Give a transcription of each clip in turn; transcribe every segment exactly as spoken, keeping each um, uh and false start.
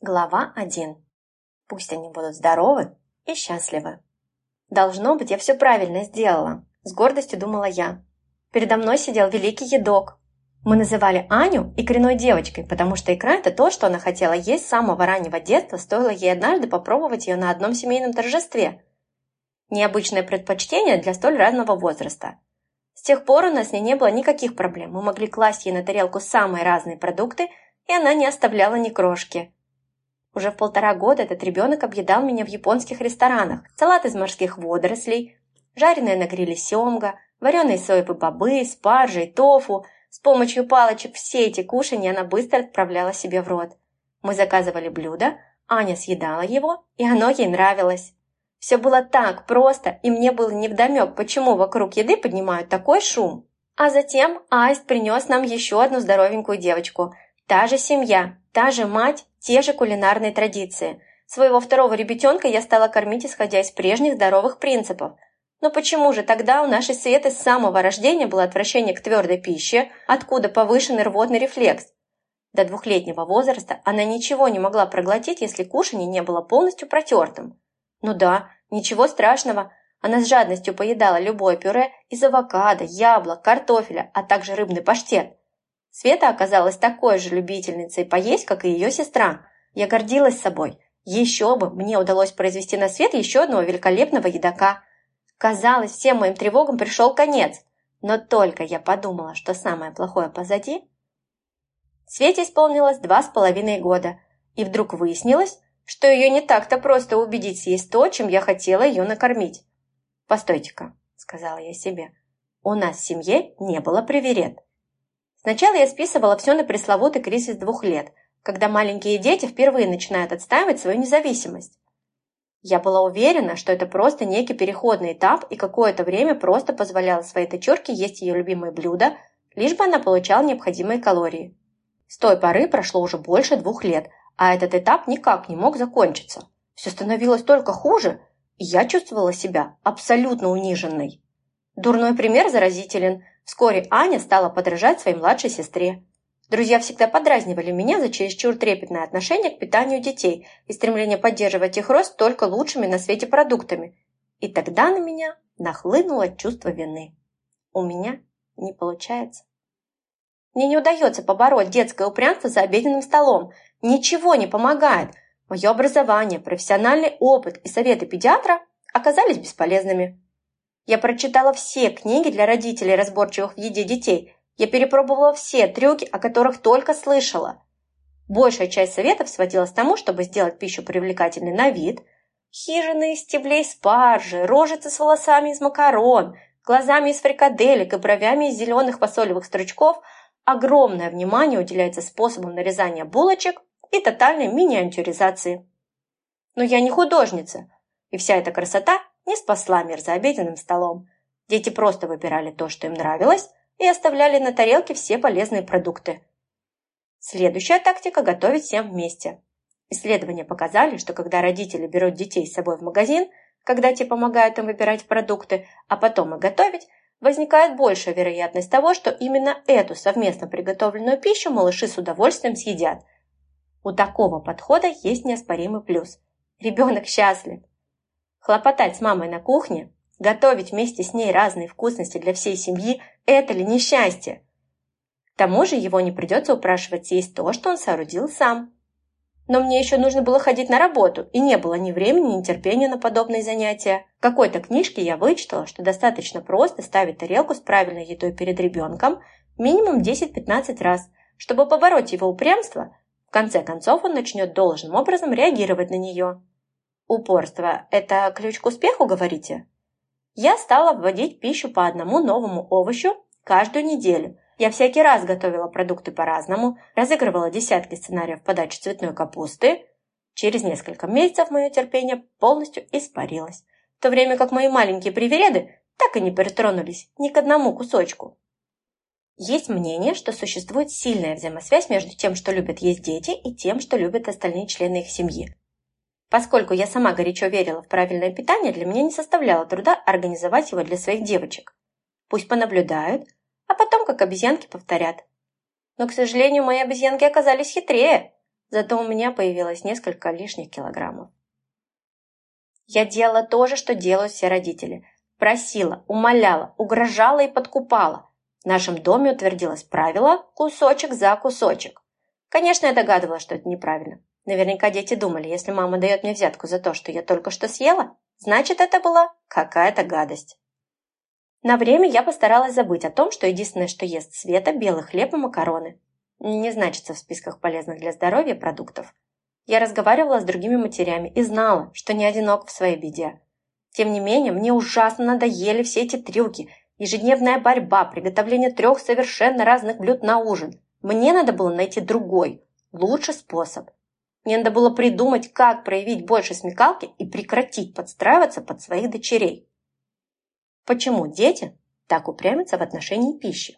Глава один. Пусть они будут здоровы и счастливы. Должно быть, я все правильно сделала, с гордостью думала я. Передо мной сидел великий едок. Мы называли Аню икряной девочкой, потому что икра – это то, что она хотела есть с самого раннего детства, стоило ей однажды попробовать ее на одном семейном торжестве. Необычное предпочтение для столь разного возраста. С тех пор у нас с ней не было никаких проблем, мы могли класть ей на тарелку самые разные продукты, и она не оставляла ни крошки. Уже в полтора года этот ребенок объедал меня в японских ресторанах. Салат из морских водорослей, жареная на гриле семга, вареные соевые бобы, спаржи и тофу. С помощью палочек все эти кушанья она быстро отправляла себе в рот. Мы заказывали блюдо, Аня съедала его, и оно ей нравилось. Все было так просто, и мне было невдомек, почему вокруг еды поднимают такой шум. А затем Аист принес нам еще одну здоровенькую девочку. Та же семья, та же мать, те же кулинарные традиции. Своего второго ребятенка я стала кормить, исходя из прежних здоровых принципов. Но почему же тогда у нашей Светы с самого рождения было отвращение к твердой пище, откуда повышенный рвотный рефлекс? До двухлетнего возраста она ничего не могла проглотить, если кушанье не было полностью протертым. Ну да, ничего страшного, она с жадностью поедала любое пюре из авокадо, яблок, картофеля, а также рыбный паштет. Света оказалась такой же любительницей поесть, как и ее сестра. Я гордилась собой. Еще бы, мне удалось произвести на свет еще одного великолепного едока. Казалось, всем моим тревогам пришел конец. Но только я подумала, что самое плохое позади. Свете исполнилось два с половиной года, и вдруг выяснилось, что ее не так-то просто убедить съесть то, чем я хотела ее накормить. «Постойте-ка», — сказала я себе, — «у нас в семье не было приверед». Сначала я списывала все на пресловутый кризис двух лет, когда маленькие дети впервые начинают отстаивать свою независимость. Я была уверена, что это просто некий переходный этап, и какое-то время просто позволяла своей дочурке есть ее любимые блюда, лишь бы она получала необходимые калории. С той поры прошло уже больше двух лет, а этот этап никак не мог закончиться. Все становилось только хуже, и я чувствовала себя абсолютно униженной. Дурной пример заразителен. Вскоре Аня стала подражать своей младшей сестре. Друзья всегда подразнивали меня за чересчур трепетное отношение к питанию детей и стремление поддерживать их рост только лучшими на свете продуктами. И тогда на меня нахлынуло чувство вины. У меня не получается. Мне не удается побороть детское упрямство за обеденным столом. Ничего не помогает. Мое образование, профессиональный опыт и советы педиатра оказались бесполезными. Я прочитала все книги для родителей, разборчивых в еде детей. Я перепробовала все трюки, о которых только слышала. Большая часть советов сводилась к тому, чтобы сделать пищу привлекательной на вид. Хижины из стеблей спаржи, рожицы с волосами из макарон, глазами из фрикаделек и бровями из зеленых фасолевых стручков. Огромное внимание уделяется способам нарезания булочек и тотальной миниатюризации. Но я не художница, и вся эта красота не спасла мир за обеденным столом. Дети просто выбирали то, что им нравилось, и оставляли на тарелке все полезные продукты. Следующая тактика – готовить всем вместе. Исследования показали, что когда родители берут детей с собой в магазин, когда те помогают им выбирать продукты, а потом и готовить, возникает большая вероятность того, что именно эту совместно приготовленную пищу малыши с удовольствием съедят. У такого подхода есть неоспоримый плюс. Ребенок счастлив. Хлопотать с мамой на кухне, готовить вместе с ней разные вкусности для всей семьи – это ли не счастье? К тому же его не придется упрашивать съесть то, что он соорудил сам. Но мне еще нужно было ходить на работу, и не было ни времени, ни терпения на подобные занятия. В какой-то книжке я вычитала, что достаточно просто ставить тарелку с правильной едой перед ребенком минимум десять-пятнадцать раз, чтобы побороть его упрямство. В конце концов он начнет должным образом реагировать на нее. Упорство – это ключ к успеху, говорите? Я стала вводить пищу по одному новому овощу каждую неделю. Я всякий раз готовила продукты по-разному, разыгрывала десятки сценариев подачи цветной капусты. Через несколько месяцев мое терпение полностью испарилось, в то время как мои маленькие привереды так и не притронулись ни к одному кусочку. Есть мнение, что существует сильная взаимосвязь между тем, что любят есть дети, и тем, что любят остальные члены их семьи. Поскольку я сама горячо верила в правильное питание, для меня не составляло труда организовать его для своих девочек. Пусть понаблюдают, а потом, как обезьянки, повторят. Но, к сожалению, мои обезьянки оказались хитрее. Зато у меня появилось несколько лишних килограммов. Я делала то же, что делают все родители. Просила, умоляла, угрожала и подкупала. В нашем доме утвердилось правило «кусочек за кусочек». Конечно, я догадывалась, что это неправильно. Наверняка дети думали, если мама дает мне взятку за то, что я только что съела, значит, это была какая-то гадость. На время я постаралась забыть о том, что единственное, что ест Света, белый хлеб и макароны. Не значится в списках полезных для здоровья продуктов. Я разговаривала с другими матерями и знала, что не одинок в своей беде. Тем не менее, мне ужасно надоели все эти трюки, ежедневная борьба, приготовление трех совершенно разных блюд на ужин. Мне надо было найти другой, лучший способ. Мне надо было придумать, как проявить больше смекалки и прекратить подстраиваться под своих дочерей. Почему дети так упрямятся в отношении пищи?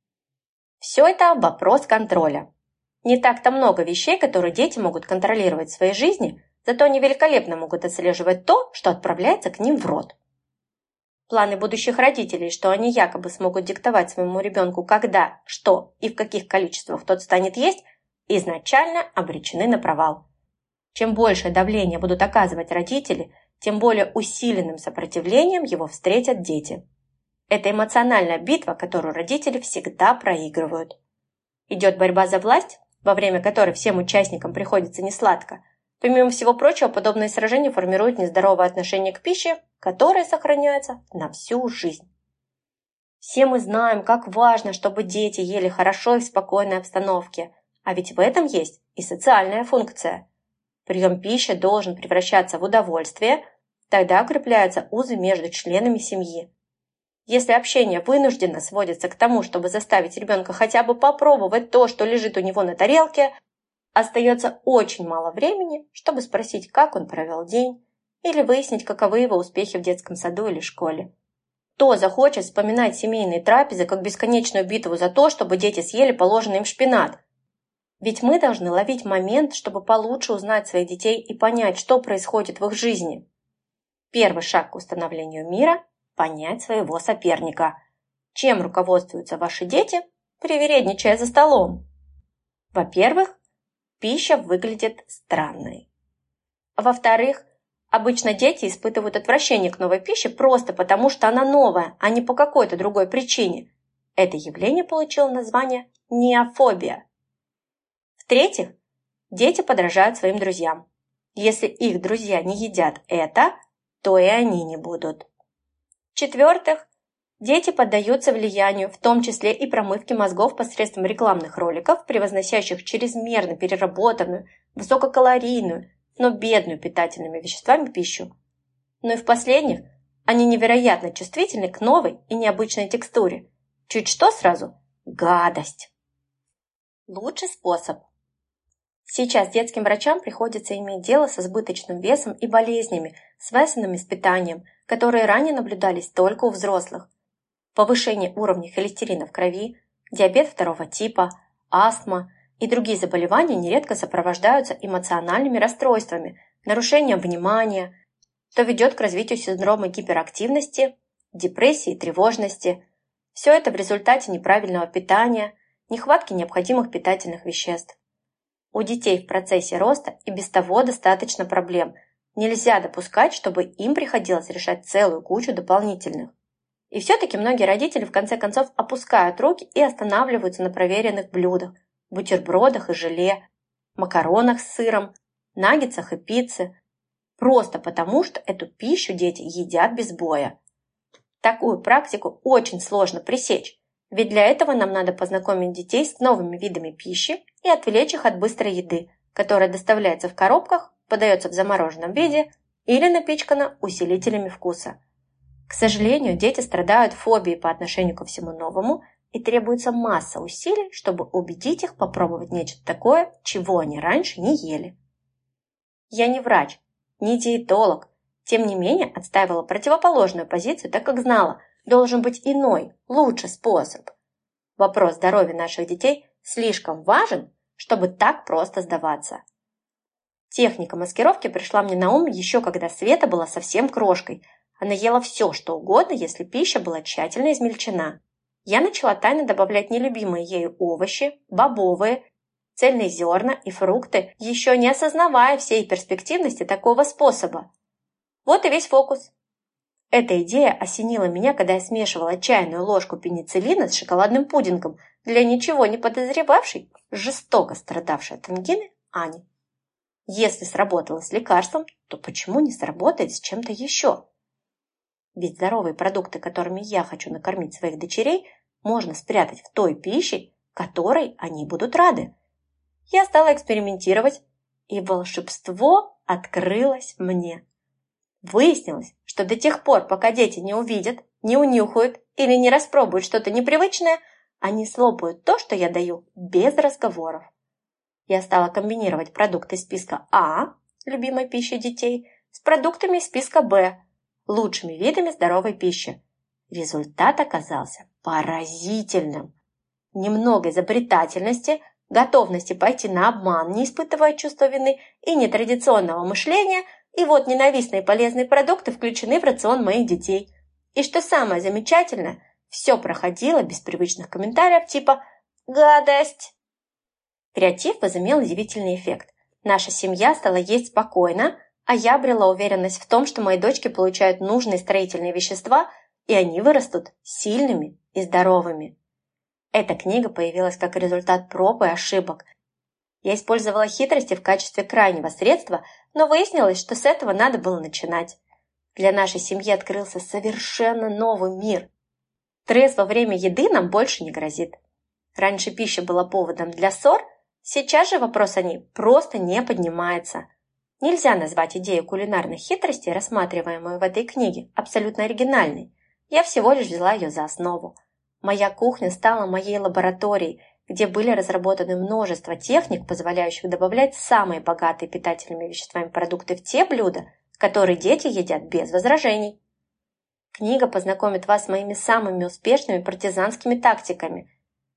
Все это вопрос контроля. Не так-то много вещей, которые дети могут контролировать в своей жизни, зато они великолепно могут отслеживать то, что отправляется к ним в рот. Планы будущих родителей, что они якобы смогут диктовать своему ребенку, когда, что и в каких количествах тот станет есть, изначально обречены на провал. Чем большее давление будут оказывать родители, тем более усиленным сопротивлением его встретят дети. Это эмоциональная битва, которую родители всегда проигрывают. Идет борьба за власть, во время которой всем участникам приходится несладко. Помимо всего прочего, подобные сражения формируют нездоровое отношение к пище, которое сохраняется на всю жизнь. Все мы знаем, как важно, чтобы дети ели хорошо и в спокойной обстановке, а ведь в этом есть и социальная функция. Прием пищи должен превращаться в удовольствие, тогда укрепляются узы между членами семьи. Если общение вынужденно сводится к тому, чтобы заставить ребенка хотя бы попробовать то, что лежит у него на тарелке, остается очень мало времени, чтобы спросить, как он провел день, или выяснить, каковы его успехи в детском саду или школе. Кто захочет вспоминать семейные трапезы как бесконечную битву за то, чтобы дети съели положенный им шпинат? Ведь мы должны ловить момент, чтобы получше узнать своих детей и понять, что происходит в их жизни. Первый шаг к установлению мира – понять своего соперника. Чем руководствуются ваши дети, привередничая за столом? Во-первых, пища выглядит странной. Во-вторых, обычно дети испытывают отвращение к новой пище просто потому, что она новая, а не по какой-то другой причине. Это явление получило название неофобия. В-третьих, дети подражают своим друзьям. Если их друзья не едят это, то и они не будут. В-четвертых, дети поддаются влиянию, в том числе и промывке мозгов посредством рекламных роликов, превозносящих чрезмерно переработанную, высококалорийную, но бедную питательными веществами пищу. Ну и в последних, они невероятно чувствительны к новой и необычной текстуре. Чуть что сразу – гадость. Лучший способ. Сейчас детским врачам приходится иметь дело с избыточным весом и болезнями, связанными с питанием, которые ранее наблюдались только у взрослых. Повышение уровня холестерина в крови, диабет второго типа, астма и другие заболевания нередко сопровождаются эмоциональными расстройствами, нарушением внимания, что ведет к развитию синдрома гиперактивности, депрессии и тревожности. Все это в результате неправильного питания, нехватки необходимых питательных веществ. У детей в процессе роста и без того достаточно проблем. Нельзя допускать, чтобы им приходилось решать целую кучу дополнительных. И все-таки многие родители в конце концов опускают руки и останавливаются на проверенных блюдах, бутербродах и желе, макаронах с сыром, наггетсах и пицце, просто потому, что эту пищу дети едят без боя. Такую практику очень сложно пресечь, ведь для этого нам надо познакомить детей с новыми видами пищи и отвлечь их от быстрой еды, которая доставляется в коробках, подается в замороженном виде или напичкана усилителями вкуса. К сожалению, дети страдают фобией по отношению ко всему новому, и требуется масса усилий, чтобы убедить их попробовать нечто такое, чего они раньше не ели. Я не врач, не диетолог, тем не менее отстаивала противоположную позицию, так как знала, должен быть иной, лучший способ. Вопрос здоровья наших детей слишком важен, чтобы так просто сдаваться. Техника маскировки пришла мне на ум еще когда Света была совсем крошкой. Она ела все, что угодно, если пища была тщательно измельчена. Я начала тайно добавлять нелюбимые ею овощи, бобовые цельные зерна и фрукты, еще не осознавая всей перспективности такого способа. Вот и весь фокус. Эта идея осенила меня, когда я смешивала чайную ложку пенициллина с шоколадным пудингом для ничего не подозревавшей, жестоко страдавшей от ангины Ани. Если сработало с лекарством, то почему не сработает с чем-то еще? Ведь здоровые продукты, которыми я хочу накормить своих дочерей, можно спрятать в той пище, которой они будут рады. Я стала экспериментировать, и волшебство открылось мне. Выяснилось, что до тех пор, пока дети не увидят, не унюхают или не распробуют что-то непривычное, они слопают то, что я даю, без разговоров. Я стала комбинировать продукты из списка А, любимой пищи детей, с продуктами из списка Б, лучшими видами здоровой пищи. Результат оказался поразительным. Немного изобретательности, готовности пойти на обман, не испытывая чувства вины, и нетрадиционного мышления, и вот ненавистные полезные продукты включены в рацион моих детей. И что самое замечательное, все проходило без привычных комментариев типа «гадость». Креатив возымел удивительный эффект. Наша семья стала есть спокойно, а я обрела уверенность в том, что мои дочки получают нужные строительные вещества, и они вырастут сильными и здоровыми. Эта книга появилась как результат проб и ошибок. Я использовала хитрости в качестве крайнего средства, но выяснилось, что с этого надо было начинать. Для нашей семьи открылся совершенно новый мир. Стресс во время еды нам больше не грозит. Раньше пища была поводом для ссор, сейчас же вопрос о ней просто не поднимается. Нельзя назвать идею кулинарной хитрости, рассматриваемую в этой книге, абсолютно оригинальной. Я всего лишь взяла ее за основу. Моя кухня стала моей лабораторией, где были разработаны множество техник, позволяющих добавлять самые богатые питательными веществами продукты в те блюда, которые дети едят без возражений. Книга познакомит вас с моими самыми успешными партизанскими тактиками.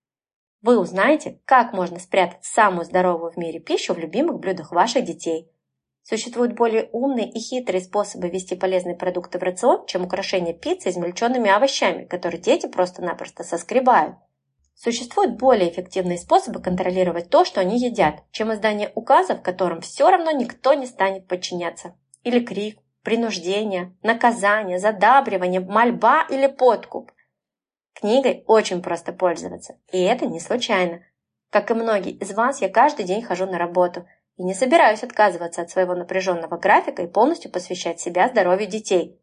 Вы узнаете, как можно спрятать самую здоровую в мире пищу в любимых блюдах ваших детей. Существуют более умные и хитрые способы ввести полезные продукты в рацион, чем украшение пиццы измельченными овощами, которые дети просто-напросто соскребают. Существуют более эффективные способы контролировать то, что они едят, чем издание указов, которым все равно никто не станет подчиняться. Или крик, принуждение, наказание, задабривание, мольба или подкуп. Книгой очень просто пользоваться, и это не случайно. Как и многие из вас, я каждый день хожу на работу и не собираюсь отказываться от своего напряженного графика и полностью посвящать себя здоровью детей.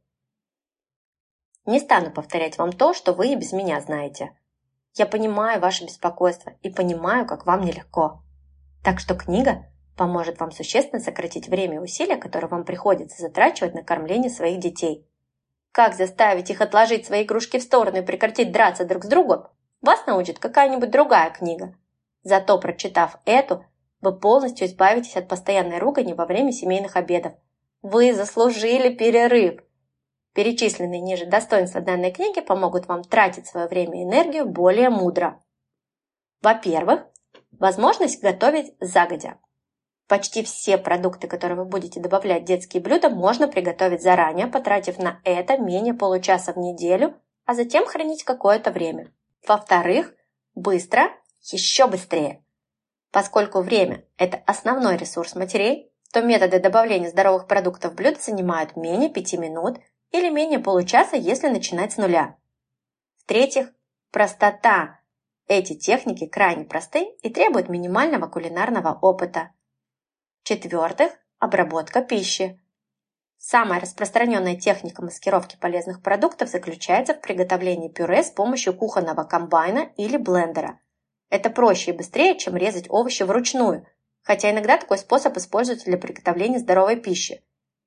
Не стану повторять вам то, что вы и без меня знаете. Я понимаю ваше беспокойство и понимаю, как вам нелегко. Так что книга поможет вам существенно сократить время и усилия, которые вам приходится затрачивать на кормление своих детей. Как заставить их отложить свои игрушки в сторону и прекратить драться друг с другом, вас научит какая-нибудь другая книга. Зато, прочитав эту, вы полностью избавитесь от постоянной ругани во время семейных обедов. Вы заслужили перерыв. Перечисленные ниже достоинства данной книги помогут вам тратить свое время и энергию более мудро. Во-первых, возможность готовить загодя. Почти все продукты, которые вы будете добавлять в детские блюда, можно приготовить заранее, потратив на это менее получаса в неделю, а затем хранить какое-то время. Во-вторых, быстро, еще быстрее. Поскольку время – это основной ресурс матерей, то методы добавления здоровых продуктов в блюдо занимают менее пяти минут или менее получаса, если начинать с нуля. В-третьих, простота. Эти техники крайне просты и требуют минимального кулинарного опыта. В-четвертых, обработка пищи. Самая распространенная техника маскировки полезных продуктов заключается в приготовлении пюре с помощью кухонного комбайна или блендера. Это проще и быстрее, чем резать овощи вручную, хотя иногда такой способ используется для приготовления здоровой пищи.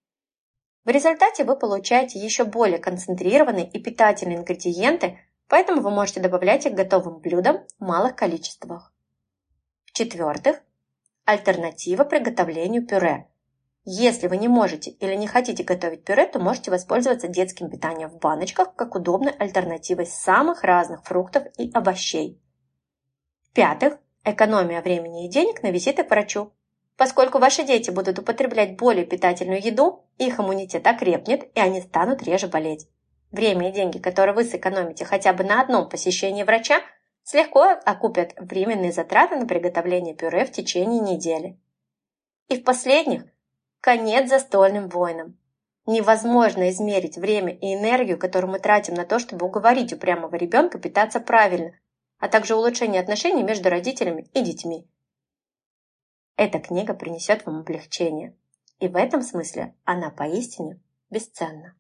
В результате вы получаете еще более концентрированные и питательные ингредиенты, поэтому вы можете добавлять их к готовым блюдам в малых количествах. В-четвертых, альтернатива приготовлению пюре. Если вы не можете или не хотите готовить пюре, то можете воспользоваться детским питанием в баночках как удобной альтернативой самых разных фруктов и овощей. В-пятых, экономия времени и денег на визиты к врачу. Поскольку ваши дети будут употреблять более питательную еду, их иммунитет окрепнет и они станут реже болеть. Время и деньги, которые вы сэкономите хотя бы на одном посещении врача, легко окупят временные затраты на приготовление пюре в течение недели. И в последних – конец застольным войнам. Невозможно измерить время и энергию, которую мы тратим на то, чтобы уговорить упрямого ребенка питаться правильно, а также улучшение отношений между родителями и детьми. Эта книга принесет вам облегчение, и в этом смысле она поистине бесценна.